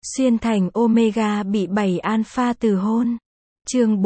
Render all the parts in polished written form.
Xuyên thành Omega bị 7 alpha từ hôn. Chương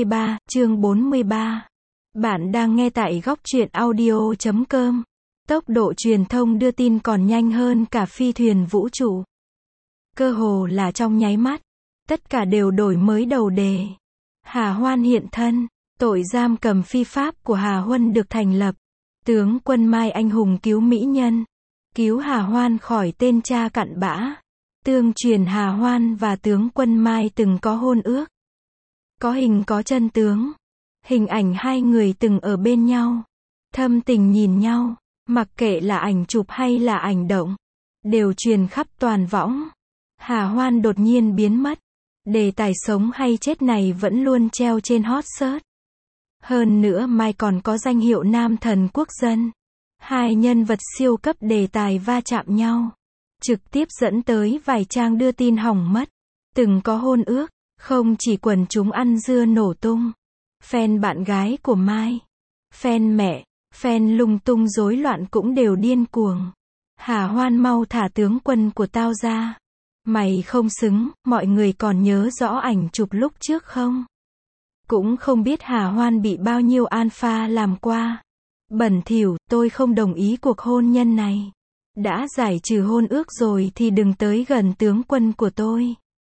43. Bạn đang nghe tại góc truyện audio.com. Tốc độ truyền thông đưa tin còn nhanh hơn cả phi thuyền vũ trụ. Cơ hồ là trong nháy mắt, tất cả đều đổi mới đầu đề. Hà Hoan hiện thân, tội giam cầm phi pháp của Hà Huân được thành lập. Tướng quân Mai anh hùng cứu mỹ nhân, cứu Hà Hoan khỏi tên cha cặn bã. Tương truyền Hà Hoan và tướng quân Mai từng có hôn ước. Có hình có chân tướng. Hình ảnh hai người từng ở bên nhau, thâm tình nhìn nhau, mặc kệ là ảnh chụp hay là ảnh động, đều truyền khắp toàn võng. Hà Hoan đột nhiên biến mất. Đề tài sống hay chết này vẫn luôn treo trên hot search. Hơn nữa Mai còn có danh hiệu nam thần quốc dân. Hai nhân vật siêu cấp đề tài va chạm nhau, trực tiếp dẫn tới vài trang đưa tin hỏng mất. Từng có hôn ước, không chỉ quần chúng ăn dưa nổ tung. Fan bạn gái của Mai, fan mẹ, fan lung tung rối loạn cũng đều điên cuồng. Hà Hoan mau thả tướng quân của tao ra. Mày không xứng, mọi người còn nhớ rõ ảnh chụp lúc trước không? Cũng không biết Hà Hoan bị bao nhiêu alpha làm qua. Bẩn thỉu, tôi không đồng ý cuộc hôn nhân này. Đã giải trừ hôn ước rồi thì đừng tới gần tướng quân của tôi.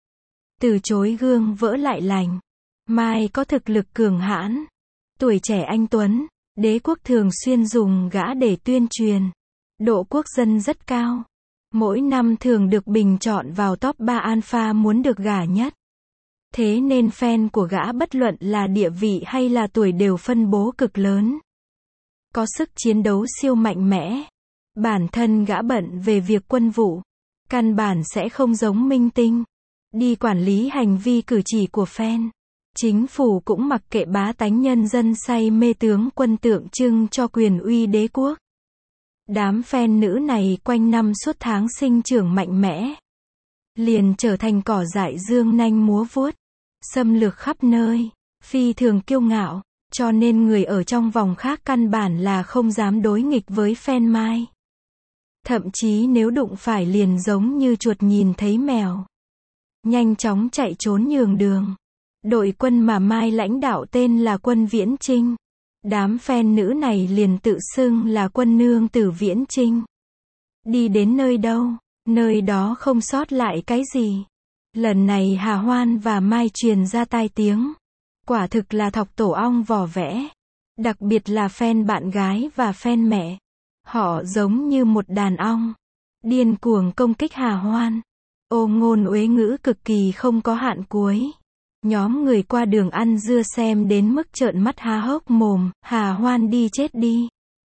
Từ chối gương vỡ lại lành. Mai có thực lực cường hãn, tuổi trẻ anh tuấn, đế quốc thường xuyên dùng gã để tuyên truyền. Độ quốc dân rất cao. Mỗi năm thường được bình chọn vào top 3 alpha muốn được gả nhất. Thế nên fan của gã bất luận là địa vị hay là tuổi đều phân bố cực lớn. Có sức chiến đấu siêu mạnh mẽ. Bản thân gã bận về việc quân vụ, căn bản sẽ không giống minh tinh đi quản lý hành vi cử chỉ của fan. Chính phủ cũng mặc kệ bá tánh nhân dân say mê tướng quân tượng trưng cho quyền uy đế quốc. Đám fan nữ này quanh năm suốt tháng sinh trưởng mạnh mẽ, liền trở thành cỏ dại dương nanh múa vuốt, xâm lược khắp nơi, phi thường kiêu ngạo, cho nên người ở trong vòng khác căn bản là không dám đối nghịch với fan Mai. Thậm chí nếu đụng phải liền giống như chuột nhìn thấy mèo, nhanh chóng chạy trốn nhường đường. Đội quân mà Mai lãnh đạo tên là quân Viễn Chinh. Đám fan nữ này liền tự xưng là quân nương tử Viễn Chinh. Đi đến nơi đâu, nơi đó không sót lại cái gì. Lần này Hà Hoan và Mai truyền ra tai tiếng. Quả thực là thọc tổ ong vò vẽ. Đặc biệt là fan bạn gái và fan mẹ. Họ giống như một đàn ong, điên cuồng công kích Hà Hoan. Ô ngôn uế ngữ cực kỳ không có hạn cuối. Nhóm người qua đường ăn dưa xem đến mức trợn mắt há hốc mồm. Hà Hoan đi chết đi.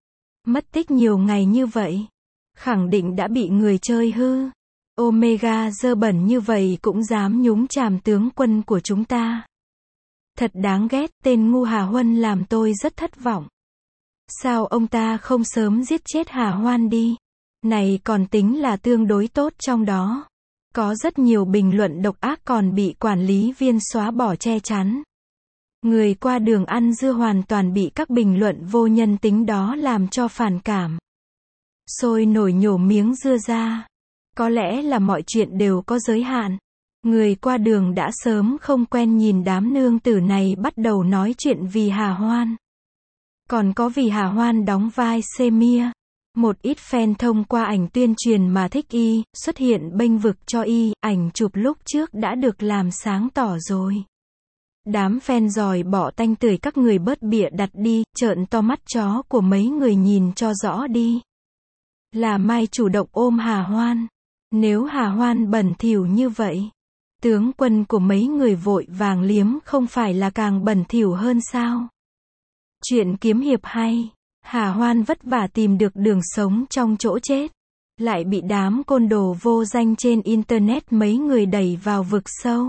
Mất tích nhiều ngày như vậy, khẳng định đã bị người chơi hư. Omega dơ bẩn như vậy cũng dám nhúng chàm tướng quân của chúng ta. Thật đáng ghét, tên ngu Hà Huân làm tôi rất thất vọng. Sao ông ta không sớm giết chết Hà Hoan đi? Này còn tính là tương đối tốt trong đó. Có rất nhiều bình luận độc ác còn bị quản lý viên xóa bỏ che chắn. Người qua đường ăn dưa hoàn toàn bị các bình luận vô nhân tính đó làm cho phản cảm. Sôi nổi nhổ miếng dưa ra. Có lẽ là mọi chuyện đều có giới hạn. Người qua đường đã sớm không quen nhìn đám nương tử này bắt đầu nói chuyện vì Hà Hoan. Còn có vì Hà Hoan đóng vai Semia. Một ít fan thông qua ảnh tuyên truyền mà thích y, xuất hiện bênh vực cho y, ảnh chụp lúc trước đã được làm sáng tỏ rồi. Đám fan giỏi bỏ tanh tưởi các người bớt bịa đặt đi, trợn to mắt chó của mấy người nhìn cho rõ đi. Là Mai chủ động ôm Hà Hoan. Nếu Hà Hoan bẩn thỉu như vậy, tướng quân của mấy người vội vàng liếm không phải là càng bẩn thỉu hơn sao? Chuyện kiếm hiệp hay. Hà Hoan vất vả tìm được đường sống trong chỗ chết, lại bị đám côn đồ vô danh trên internet mấy người đẩy vào vực sâu.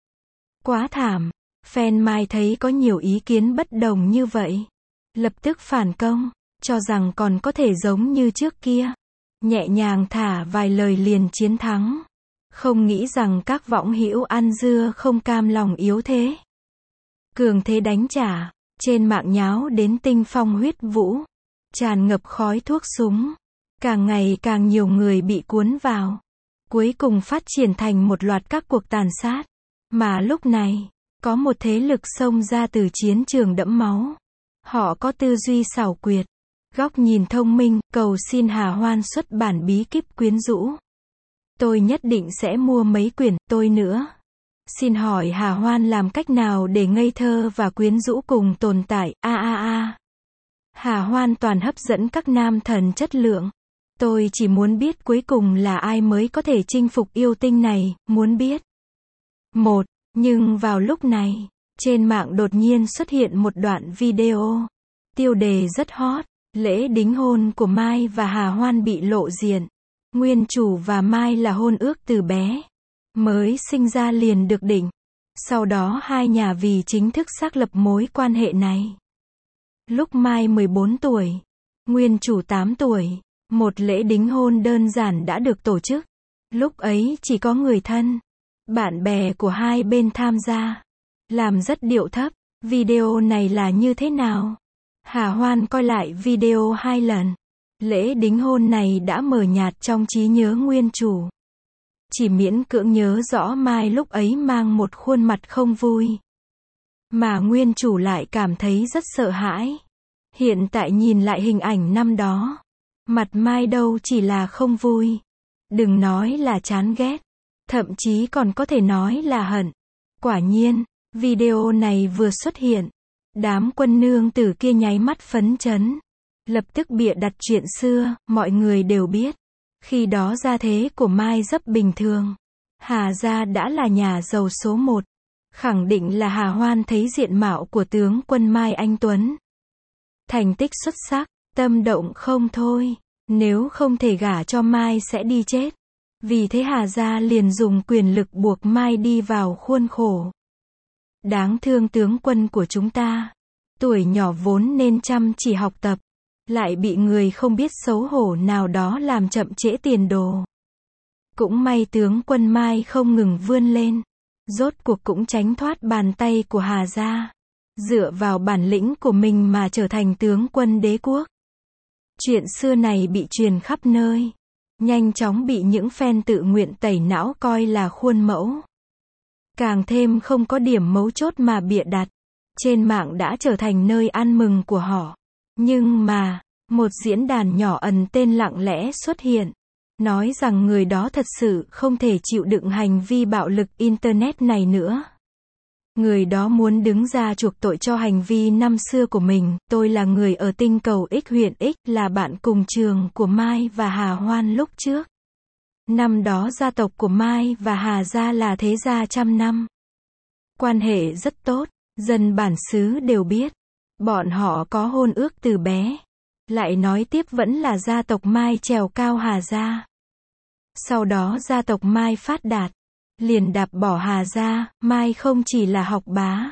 Quá thảm. Fan Mai thấy có nhiều ý kiến bất đồng như vậy, lập tức phản công, cho rằng còn có thể giống như trước kia, nhẹ nhàng thả vài lời liền chiến thắng. Không nghĩ rằng các võng hữu ăn dưa không cam lòng yếu thế, cường thế đánh trả. Trên mạng nháo đến tinh phong huyết vũ, tràn ngập khói thuốc súng. Càng ngày càng nhiều người bị cuốn vào. cuối cùng phát triển thành một loạt các cuộc tàn sát. Mà lúc này, có một thế lực xông ra từ chiến trường đẫm máu. Họ có tư duy xảo quyệt, góc nhìn thông minh, cầu xin Hà Hoan xuất bản bí kíp quyến rũ. Tôi nhất định sẽ mua mấy quyển, tôi nữa. Xin hỏi Hà Hoan làm cách nào để ngây thơ và quyến rũ cùng tồn tại, Hà Hoan toàn hấp dẫn các nam thần chất lượng. Tôi chỉ muốn biết cuối cùng là ai mới có thể chinh phục yêu tinh này, muốn biết. Nhưng vào lúc này, trên mạng đột nhiên xuất hiện một đoạn video. Tiêu đề rất hot, lễ đính hôn của Mai và Hà Hoan bị lộ diện. Nguyên chủ và Mai là hôn ước từ bé. Mới sinh ra liền được định. Sau đó hai nhà vì chính thức xác lập mối quan hệ này. Lúc Mai 14 tuổi, Nguyên chủ 8 tuổi, một lễ đính hôn đơn giản đã được tổ chức. Lúc ấy chỉ có người thân, bạn bè của hai bên tham gia. Làm rất điệu thấp. Video này là như thế nào? Hà Hoan coi lại video 2 lần. Lễ đính hôn này đã mờ nhạt trong trí nhớ nguyên chủ. Chỉ miễn cưỡng nhớ rõ Mai lúc ấy mang một khuôn mặt không vui. Mà nguyên chủ lại cảm thấy rất sợ hãi. Hiện tại nhìn lại hình ảnh năm đó. Mặt Mai đâu chỉ là không vui. Đừng nói là chán ghét. Thậm chí còn có thể nói là hận. Quả nhiên, video này vừa xuất hiện. Đám quân nương tử kia nháy mắt phấn chấn. Lập tức bịa đặt chuyện xưa, mọi người đều biết. Khi đó gia thế của Mai rất bình thường. Hà gia đã là nhà giàu số 1. Khẳng định là Hà Hoan thấy diện mạo của tướng quân Mai Anh Tuấn. Thành tích xuất sắc, tâm động không thôi. Nếu không thể gả cho Mai sẽ đi chết. Vì thế Hà gia liền dùng quyền lực buộc Mai đi vào khuôn khổ. Đáng thương tướng quân của chúng ta. Tuổi nhỏ vốn nên chăm chỉ học tập. Lại bị người không biết xấu hổ nào đó làm chậm trễ tiền đồ. Cũng may tướng quân Mai không ngừng vươn lên. Rốt cuộc cũng tránh thoát bàn tay của Hà gia. Dựa vào bản lĩnh của mình mà trở thành tướng quân đế quốc. Chuyện xưa này bị truyền khắp nơi. Nhanh chóng bị những fan tự nguyện tẩy não coi là khuôn mẫu. Càng thêm không có điểm mấu chốt mà bịa đặt. Trên mạng đã trở thành nơi ăn mừng của họ. Nhưng mà, một diễn đàn nhỏ ẩn tên lặng lẽ xuất hiện. Nói rằng người đó thật sự không thể chịu đựng hành vi bạo lực Internet này nữa. Người đó muốn đứng ra chuộc tội cho hành vi năm xưa của mình. Tôi là người ở tinh cầu X huyện X, là bạn cùng trường của Mai và Hà Hoan lúc trước. Năm đó gia tộc của Mai và Hà gia là thế gia trăm năm. Quan hệ rất tốt, dân bản xứ đều biết. Bọn họ có hôn ước từ bé. Lại nói tiếp vẫn là gia tộc Mai trèo cao Hà gia. Sau đó gia tộc Mai phát đạt. Liền đạp bỏ Hà gia, Mai không chỉ là học bá.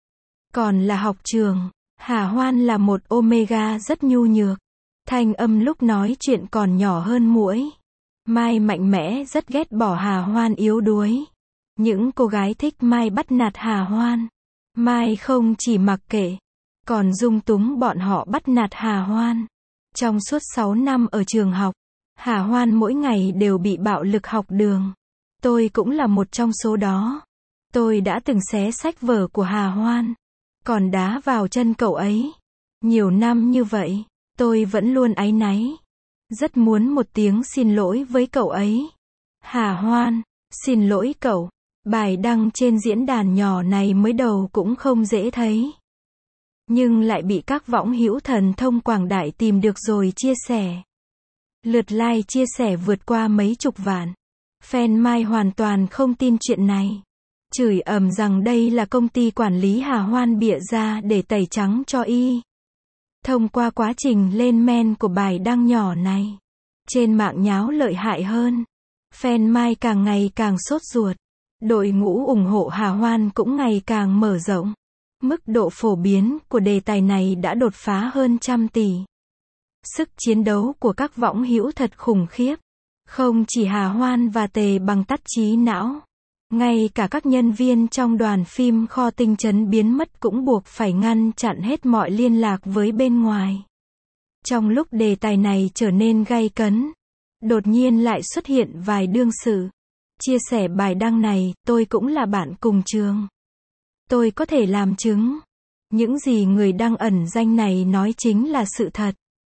Còn là học trường. Hà Hoan là một Omega rất nhu nhược. Thanh âm lúc nói chuyện còn nhỏ hơn muỗi. Mai mạnh mẽ rất ghét bỏ Hà Hoan yếu đuối. Những cô gái thích Mai bắt nạt Hà Hoan. Mai không chỉ mặc kệ, còn dung túng bọn họ bắt nạt Hà Hoan. Trong suốt 6 năm ở trường học, Hà Hoan mỗi ngày đều bị bạo lực học đường. Tôi cũng là một trong số đó. Tôi đã từng xé sách vở của Hà Hoan, còn đá vào chân cậu ấy. Nhiều năm như vậy, tôi vẫn luôn áy náy. Rất muốn một tiếng xin lỗi với cậu ấy. Hà Hoan, xin lỗi cậu. Bài đăng trên diễn đàn nhỏ này mới đầu cũng không dễ thấy. Nhưng lại bị các võng hữu thần thông quảng đại tìm được rồi chia sẻ. Lượt like chia sẻ vượt qua mấy chục vạn. Fan Mai hoàn toàn không tin chuyện này. Chửi ầm rằng đây là công ty quản lý Hà Hoan bịa ra để tẩy trắng cho y. Thông qua quá trình lên men của bài đăng nhỏ này, trên mạng nháo lợi hại hơn. Fan Mai càng ngày càng sốt ruột. Đội ngũ ủng hộ Hà Hoan cũng ngày càng mở rộng. Mức độ phổ biến của đề tài này đã đột phá hơn 100 tỷ. Sức chiến đấu của các võng hữu thật khủng khiếp. Không chỉ Hà Hoan và Tề Bằng tắt trí não. Ngay cả các nhân viên trong đoàn phim Kho Tinh Trấn biến mất cũng buộc phải ngăn chặn hết mọi liên lạc với bên ngoài. Trong lúc đề tài này trở nên gay cấn, đột nhiên lại xuất hiện vài đương sự. Chia sẻ bài đăng này, tôi cũng là bạn cùng trường. Tôi có thể làm chứng. Những gì người đăng ẩn danh này nói chính là sự thật.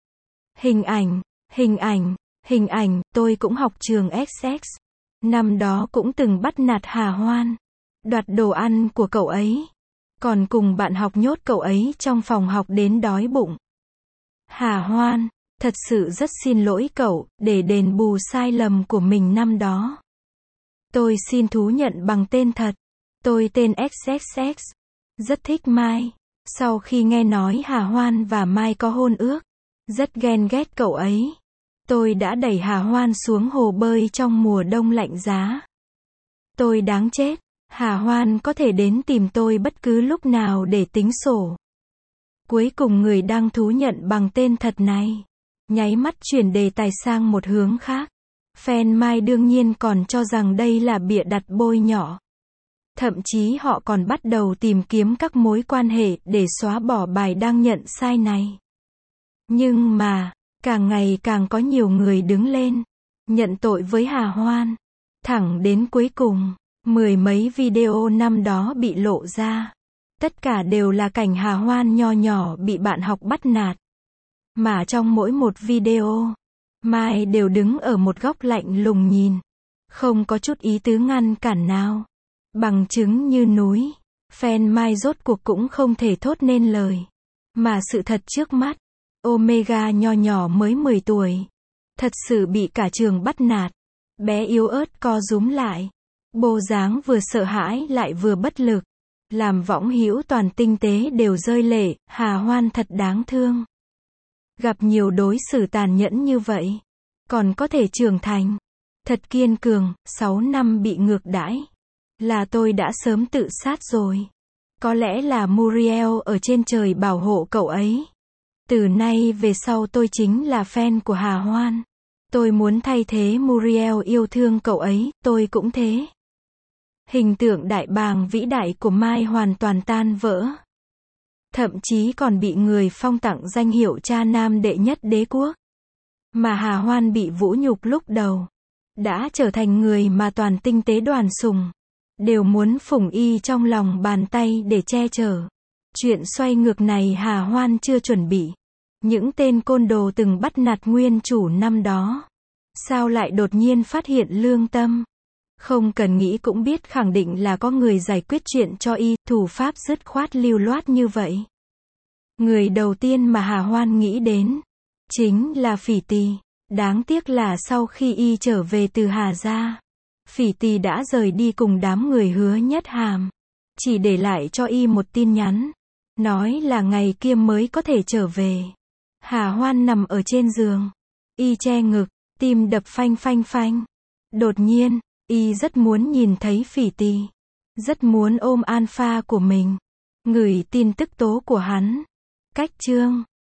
Hình ảnh, tôi cũng học trường XX. Năm đó cũng từng bắt nạt Hà Hoan. Đoạt đồ ăn của cậu ấy. Còn cùng bạn học nhốt cậu ấy trong phòng học đến đói bụng. Hà Hoan, thật sự rất xin lỗi cậu, để đền bù sai lầm của mình năm đó. Tôi xin thú nhận bằng tên thật. Tôi tên XXX. Rất thích Mai. Sau khi nghe nói Hà Hoan và Mai có hôn ước, rất ghen ghét cậu ấy. Tôi đã đẩy Hà Hoan xuống hồ bơi trong mùa đông lạnh giá. Tôi đáng chết. Hà Hoan có thể đến tìm tôi bất cứ lúc nào để tính sổ. Cuối cùng người đăng thú nhận bằng tên thật này. Nháy mắt chuyển đề tài sang một hướng khác. Fan Mai đương nhiên còn cho rằng đây là bịa đặt bôi nhọ. Thậm chí họ còn bắt đầu tìm kiếm các mối quan hệ để xóa bỏ bài đăng nhận sai này. Nhưng mà, càng ngày càng có nhiều người đứng lên, nhận tội với Hà Hoan. Thẳng đến cuối cùng, 10 mấy video năm đó bị lộ ra. Tất cả đều là cảnh Hà Hoan nho nhỏ bị bạn học bắt nạt. Mà trong mỗi một video, Mai đều đứng ở một góc lạnh lùng nhìn. Không có chút ý tứ ngăn cản nào. Bằng chứng như núi. Fan Mai rốt cuộc cũng không thể thốt nên lời. Mà sự thật trước mắt. Omega nho nhỏ mới 10 tuổi. Thật sự bị cả trường bắt nạt. Bé yếu ớt co rúm lại. Bộ dáng vừa sợ hãi lại vừa bất lực. Làm võng hữu toàn tinh tế đều rơi lệ. Hà Hoan thật đáng thương. Gặp nhiều đối xử tàn nhẫn như vậy. Còn có thể trưởng thành. Thật kiên cường. 6 năm bị ngược đãi. Là tôi đã sớm tự sát rồi. Có lẽ là Muriel ở trên trời bảo hộ cậu ấy. Từ nay về sau tôi chính là fan của Hà Hoan. Tôi muốn thay thế Muriel yêu thương cậu ấy, tôi cũng thế. Hình tượng đại bàng vĩ đại của Mai hoàn toàn tan vỡ. Thậm chí còn bị người phong tặng danh hiệu cha nam đệ nhất đế quốc. Mà Hà Hoan bị vũ nhục lúc đầu. Đã trở thành người mà toàn tinh tế đoàn sùng. Đều muốn phủng y trong lòng bàn tay để che chở. Chuyện xoay ngược này Hà Hoan chưa chuẩn bị. Những tên côn đồ từng bắt nạt nguyên chủ năm đó. Sao lại đột nhiên phát hiện lương tâm? Không cần nghĩ cũng biết khẳng định là có người giải quyết chuyện cho y, thủ pháp dứt khoát lưu loát như vậy. Người đầu tiên mà Hà Hoan nghĩ đến chính là Phỉ Tì. Đáng tiếc là sau khi y trở về từ Hà gia, Phỉ Tì đã rời đi cùng đám người Hứa Nhất Hàm. Chỉ để lại cho y một tin nhắn. Nói là ngày kia mới có thể trở về. Hà Hoan nằm ở trên giường. Y che ngực, tim đập phanh phanh phanh. Đột nhiên, y rất muốn nhìn thấy Phỉ Tì. Rất muốn ôm Alpha của mình. Gửi tin tức tố của hắn. Cách chương